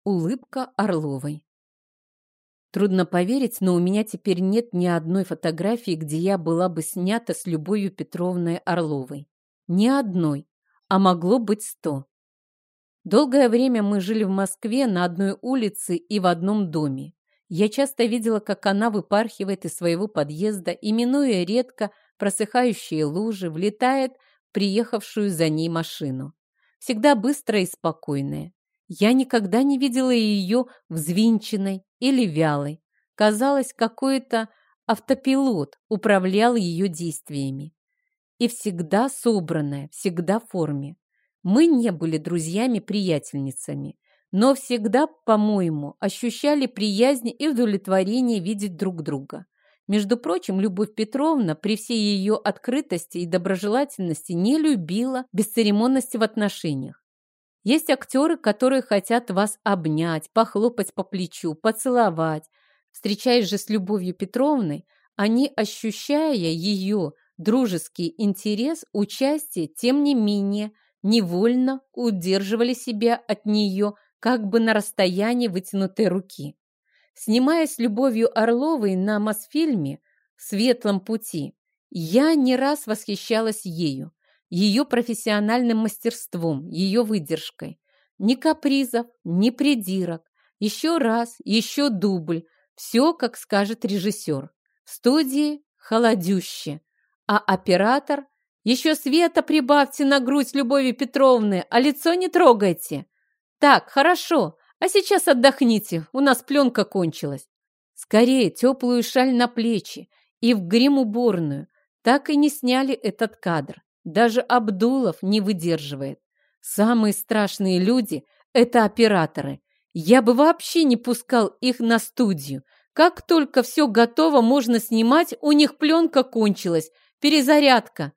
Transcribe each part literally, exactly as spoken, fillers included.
Улыбка Орловой. Трудно поверить, но у меня теперь нет ни одной фотографии, где я была бы снята с Любовью Петровной Орловой. Ни одной, а могло быть сто. Долгое время мы жили в Москве на одной улице и в одном доме. Я часто видела, как она выпархивает из своего подъезда и, минуя редко просыхающие лужи, влетает в приехавшую за ней машину. Всегда быстрая и спокойная. Я никогда не видела ее взвинченной или вялой. Казалось, какой-то автопилот управлял ее действиями. И всегда собранная, всегда в форме. Мы не были друзьями-приятельницами, но всегда, по-моему, ощущали приязнь и удовлетворение видеть друг друга. Между прочим, Любовь Петровна при всей ее открытости и доброжелательности не любила бесцеремонности в отношениях. Есть актеры, которые хотят вас обнять, похлопать по плечу, поцеловать. Встречаясь же с Любовью Петровной, они, ощущая ее дружеский интерес, участие, тем не менее, невольно удерживали себя от нее как бы на расстоянии вытянутой руки. Снимаясь с Любовью Орловой на Мосфильме «В светлом пути», я не раз восхищалась ею, ее профессиональным мастерством, ее выдержкой. Ни капризов, ни придирок. Еще раз, еще дубль. Все, как скажет режиссер. В студии холодюще. А оператор: еще света прибавьте на грудь Любови Петровны, а лицо не трогайте. Так, хорошо, а сейчас отдохните, у нас пленка кончилась. Скорее теплую шаль на плечи и в грим-уборную. Так и не сняли этот кадр. Даже Абдулов не выдерживает. Самые страшные люди – это операторы. Я бы вообще не пускал их на студию. Как только все готово, можно снимать, у них пленка кончилась. Перезарядка.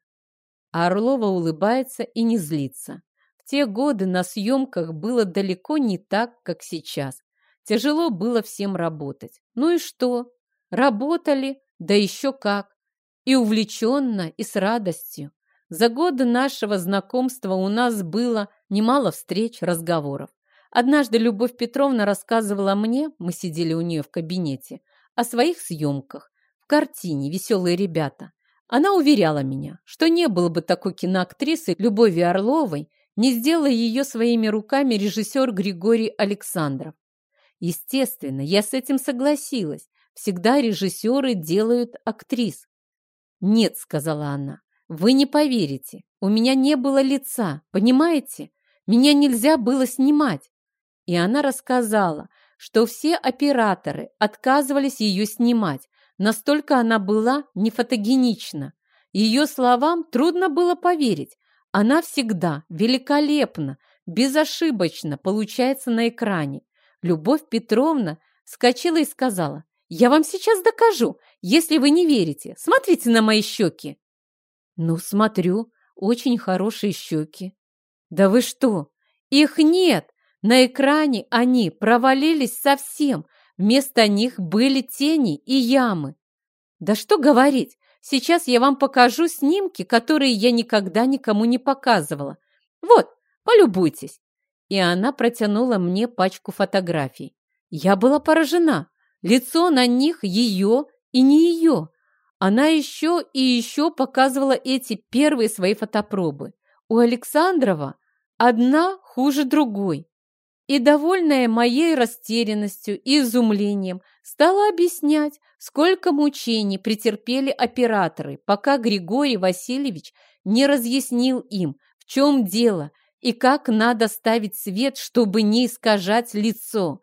А Орлова улыбается и не злится. В те годы на съемках было далеко не так, как сейчас. Тяжело было всем работать. Ну и что? Работали, да еще как. И увлеченно, и с радостью. За годы нашего знакомства у нас было немало встреч, разговоров. Однажды Любовь Петровна рассказывала мне, мы сидели у нее в кабинете, о своих съемках в картине «Веселые ребята». Она уверяла меня, что не было бы такой киноактрисы Любови Орловой, не сделал ее своими руками режиссер Григорий Александров. Естественно, я с этим согласилась. Всегда режиссеры делают актрис. «Нет», — сказала она, — «вы не поверите, у меня не было лица, понимаете? Меня нельзя было снимать». И она рассказала, что все операторы отказывались ее снимать, настолько она была нефотогенична. Ее словам трудно было поверить. Она всегда великолепно, безошибочно получается на экране. Любовь Петровна вскочила и сказала: «Я вам сейчас докажу, если вы не верите. Смотрите на мои щеки». Ну, смотрю, очень хорошие щеки. Да вы что? Их нет! На экране они провалились совсем. Вместо них были тени и ямы. Да что говорить, сейчас я вам покажу снимки, которые я никогда никому не показывала. Вот, полюбуйтесь. И она протянула мне пачку фотографий. Я была поражена. Лицо на них ее и не ее. Она еще и еще показывала эти первые свои фотопробы. У Александрова одна хуже другой. И, довольная моей растерянностью и изумлением, стала объяснять, сколько мучений претерпели операторы, пока Григорий Васильевич не разъяснил им, в чем дело и как надо ставить свет, чтобы не искажать лицо,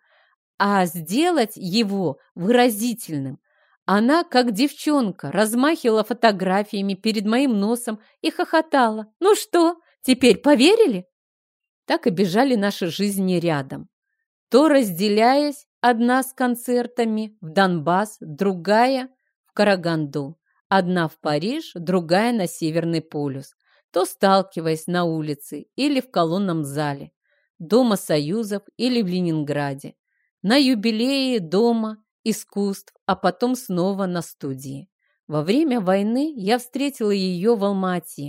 а сделать его выразительным. Она, как девчонка, размахивала фотографиями перед моим носом и хохотала. «Ну что, теперь поверили?» Так и бежали наши жизни рядом. То разделяясь, одна с концертами в Донбасс, другая в Караганду, одна в Париж, другая на Северный полюс, то сталкиваясь на улице или в колонном зале, Дома Союзов или в Ленинграде, на юбилее Дома искусств, а потом снова на студии. Во время войны я встретила ее в Алма-Ате.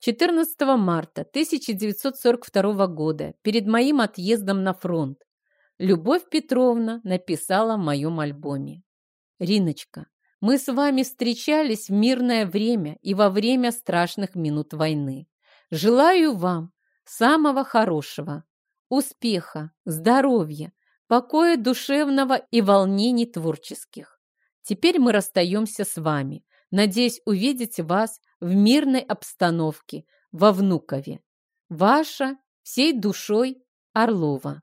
четырнадцатого марта тысяча девятьсот сорок второго года, перед моим отъездом на фронт. Любовь Петровна написала в моем альбоме. Риночка, мы с вами встречались в мирное время и во время страшных минут войны. Желаю вам самого хорошего, успеха, здоровья, покоя душевного и волнений творческих. Теперь мы расстаемся с вами. Надеюсь увидеть вас в мирной обстановке во Внукове. Ваша всей душой Орлова.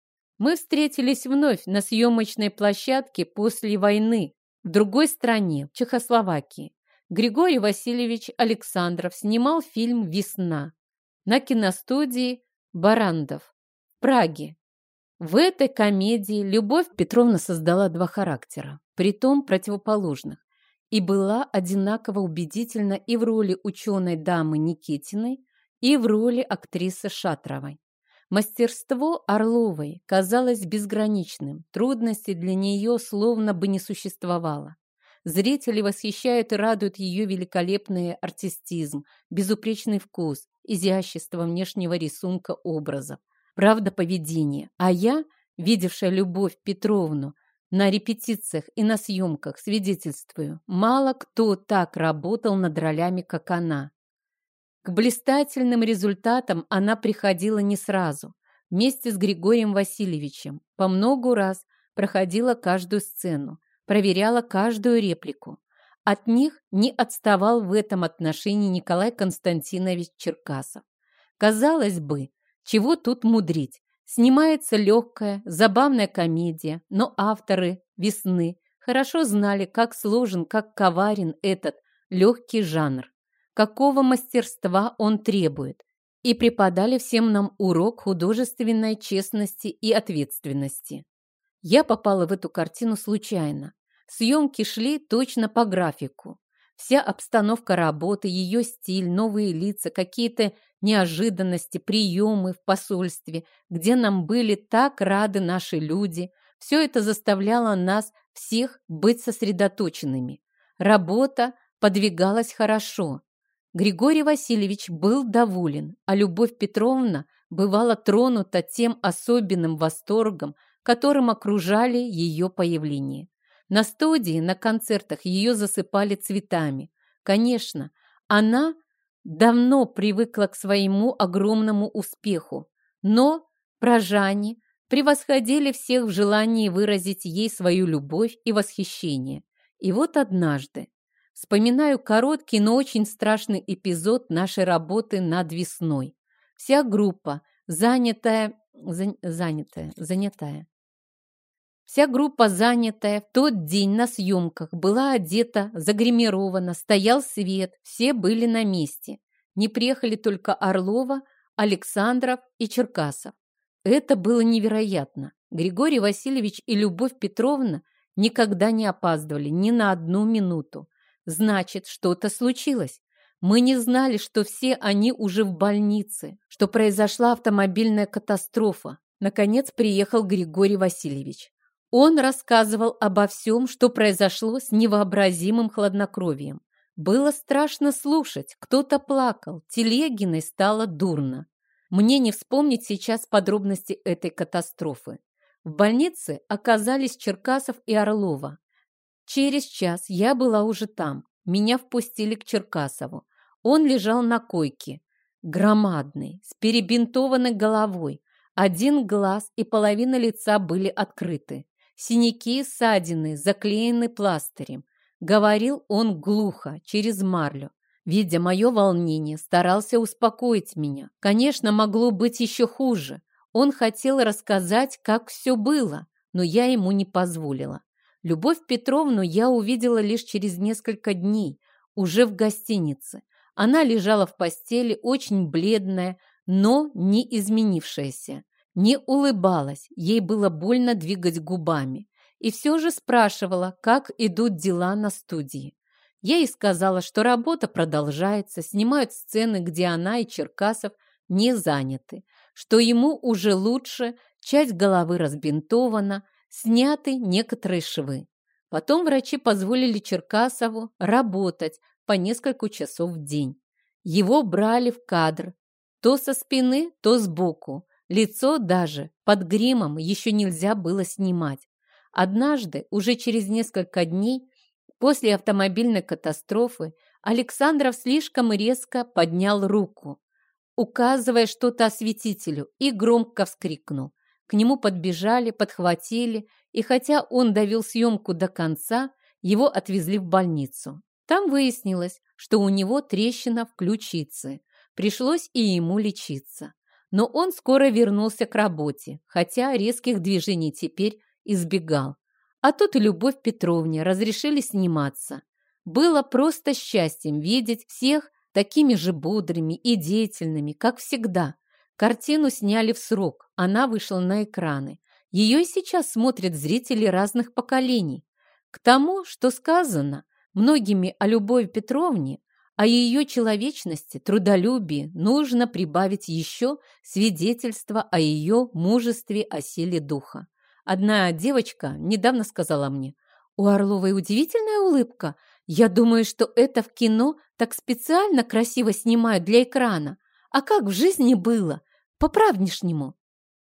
Мы встретились вновь на съемочной площадке после войны в другой стране, в Чехословакии. Григорий Васильевич Александров снимал фильм «Весна» на киностудии «Барандов» в Праге. В этой комедии Любовь Петровна создала два характера, притом противоположных, и была одинаково убедительна и в роли ученой дамы Никитиной, и в роли актрисы Шатровой. Мастерство Орловой казалось безграничным, трудностей для нее словно бы не существовало. Зрители восхищают и радуют ее великолепный артистизм, безупречный вкус, изящество внешнего рисунка образов, правда поведения. А я, видевшая Любовь Петровну на репетициях и на съемках, свидетельствую, мало кто так работал над ролями, как она. К блистательным результатам она приходила не сразу. Вместе с Григорием Васильевичем по многу раз проходила каждую сцену, проверяла каждую реплику. От них не отставал в этом отношении Николай Константинович Черкасов. Казалось бы, чего тут мудрить? Снимается легкая, забавная комедия, но авторы «Весны» хорошо знали, как сложен, как коварен этот легкий жанр, какого мастерства он требует, и преподали всем нам урок художественной честности и ответственности. Я попала в эту картину случайно. Съемки шли точно по графику. Вся обстановка работы, ее стиль, новые лица, какие-то неожиданности, приемы в посольстве, где нам были так рады наши люди, все это заставляло нас всех быть сосредоточенными. Работа подвигалась хорошо. Григорий Васильевич был доволен, а Любовь Петровна бывала тронута тем особенным восторгом, которым окружали ее появление. На студии, на концертах ее засыпали цветами. Конечно, она давно привыкла к своему огромному успеху, но прожане превосходили всех в желании выразить ей свою любовь и восхищение. И вот однажды, вспоминаю короткий, но очень страшный эпизод нашей работы над «Весной». Вся группа, занятая, зан, занятая, занятая, Вся группа, занятая в тот день на съемках, была одета, загримирована, стоял свет, все были на месте. Не приехали только Орлова, Александров и Черкасов. Это было невероятно. Григорий Васильевич и Любовь Петровна никогда не опаздывали ни на одну минуту. Значит, что-то случилось. Мы не знали, что все они уже в больнице, что произошла автомобильная катастрофа. Наконец приехал Григорий Васильевич. Он рассказывал обо всем, что произошло с невообразимым хладнокровием. Было страшно слушать, кто-то плакал, Телегиной стало дурно. Мне не вспомнить сейчас подробности этой катастрофы. В больнице оказались Черкасов и Орлова. Через час я была уже там. Меня впустили к Черкасову. Он лежал на койке, громадный, с перебинтованной головой. Один глаз и половина лица были открыты. Синяки и ссадины заклеены пластырем. Говорил он глухо, через марлю. Видя мое волнение, старался успокоить меня. Конечно, могло быть еще хуже. Он хотел рассказать, как все было, но я ему не позволила. Любовь Петровну я увидела лишь через несколько дней, уже в гостинице. Она лежала в постели, очень бледная, но не изменившаяся. Не улыбалась, ей было больно двигать губами. И все же спрашивала, как идут дела на студии. Я ей сказала, что работа продолжается, снимают сцены, где она и Черкасов не заняты, что ему уже лучше, часть головы разбинтована, сняты некоторые швы. Потом врачи позволили Черкасову работать по несколько часов в день. Его брали в кадр, то со спины, то сбоку. Лицо даже под гримом еще нельзя было снимать. Однажды, уже через несколько дней, после автомобильной катастрофы, Александров слишком резко поднял руку, указывая что-то осветителю, и громко вскрикнул. К нему подбежали, подхватили, и хотя он довел съемку до конца, его отвезли в больницу. Там выяснилось, что у него трещина в ключице. Пришлось и ему лечиться. Но он скоро вернулся к работе, хотя резких движений теперь избегал. А тут и Любовь Петровне разрешили сниматься. Было просто счастьем видеть всех такими же бодрыми и деятельными, как всегда. Картину сняли в срок, она вышла на экраны. Ее и сейчас смотрят зрители разных поколений. К тому, что сказано многими о Любови Петровне, о ее человечности, трудолюбии, нужно прибавить еще свидетельство о ее мужестве, о силе духа. Одна девочка недавно сказала мне: «У Орловой удивительная улыбка. Я думаю, что это в кино так специально красиво снимают для экрана. А как в жизни было? По-правднишнему».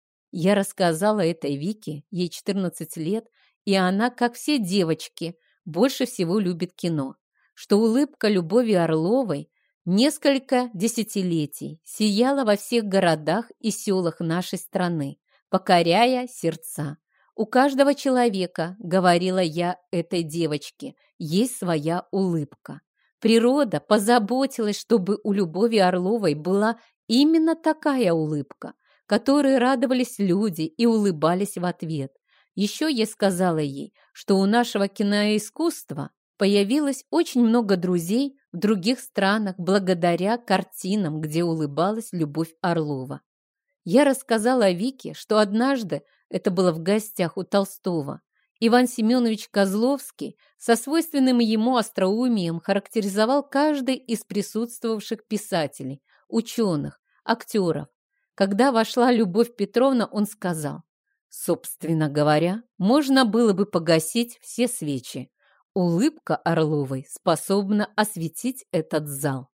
Я рассказала этой Вике, ей четырнадцать лет, и она, как все девочки, больше всего любит кино. Что улыбка Любови Орловой несколько десятилетий сияла во всех городах и селах нашей страны, покоряя сердца. У каждого человека, говорила я этой девочке, есть своя улыбка. Природа позаботилась, чтобы у Любови Орловой была именно такая улыбка, которой радовались люди и улыбались в ответ. Еще я сказала ей, что у нашего киноискусства появилось очень много друзей в других странах благодаря картинам, где улыбалась Любовь Орлова. Я рассказала Вике, что однажды, это было в гостях у Толстого, Иван Семенович Козловский со свойственным ему остроумием характеризовал каждый из присутствовавших писателей, ученых, актеров. Когда вошла Любовь Петровна, он сказал: «Собственно говоря, можно было бы погасить все свечи. Улыбка Орловой способна осветить этот зал».